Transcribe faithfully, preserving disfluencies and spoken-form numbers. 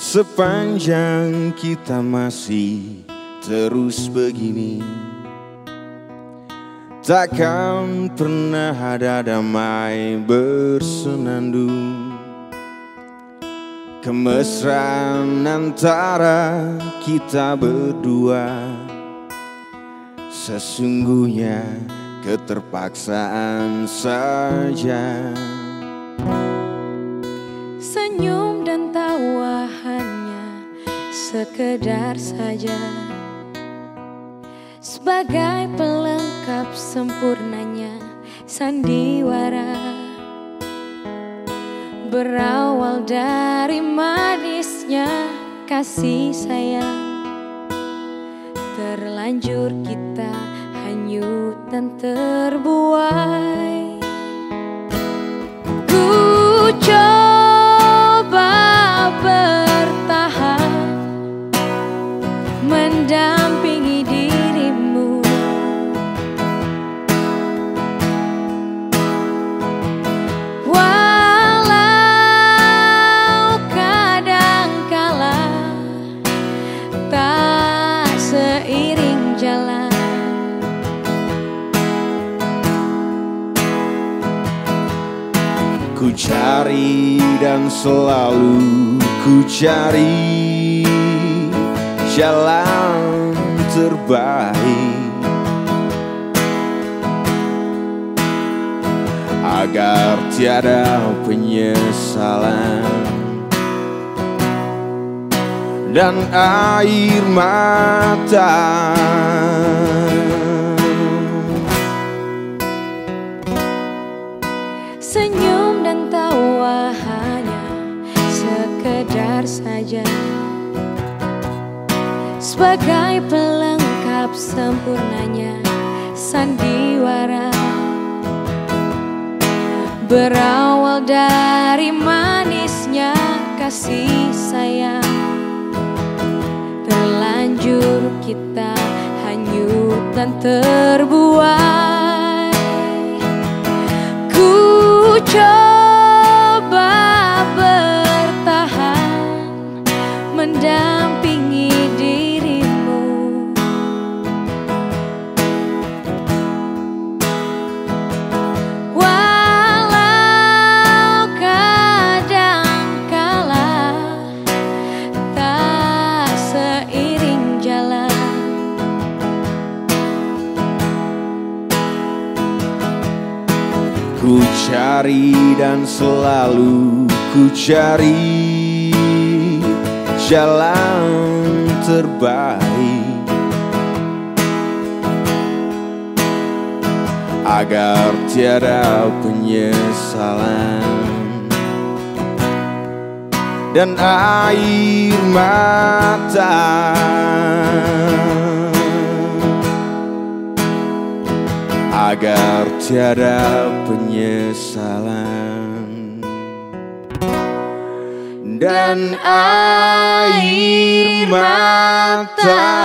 Sepanjang kita masih terus begini, takkan pernah ada damai bersenandung. Kemesraan antara kita berdua sesungguhnya keterpaksaan saja. Senyum dan tawa hanya sekedar saja, sebagai pelengkap sempurnanya sandiwara. Berawal dari manisnya kasih sayang, terlanjur kita hanyut dan terbuai. Ku coba bertahan, mendampingi dirimu, walau kadangkala tak seiring jalan. Ku cari dan selalu ku cari jalan terbaik agar tiada penyesalan dan air mata. Senyum dan tawa hanya sekedar saja, sebagai pelengkap sempurnanya sandiwara. Berawal dari manisnya kasih sayang, terlanjur kita hanyut dan terbuai. Ku coba bertahan, mendampingi dirimu, walau kadangkala tak seiring jalan. Ku cari dan selalu ku cari jalan terbaik agar tiada penyesalan dan air mata. Agar tiada penyesalan dan air mata.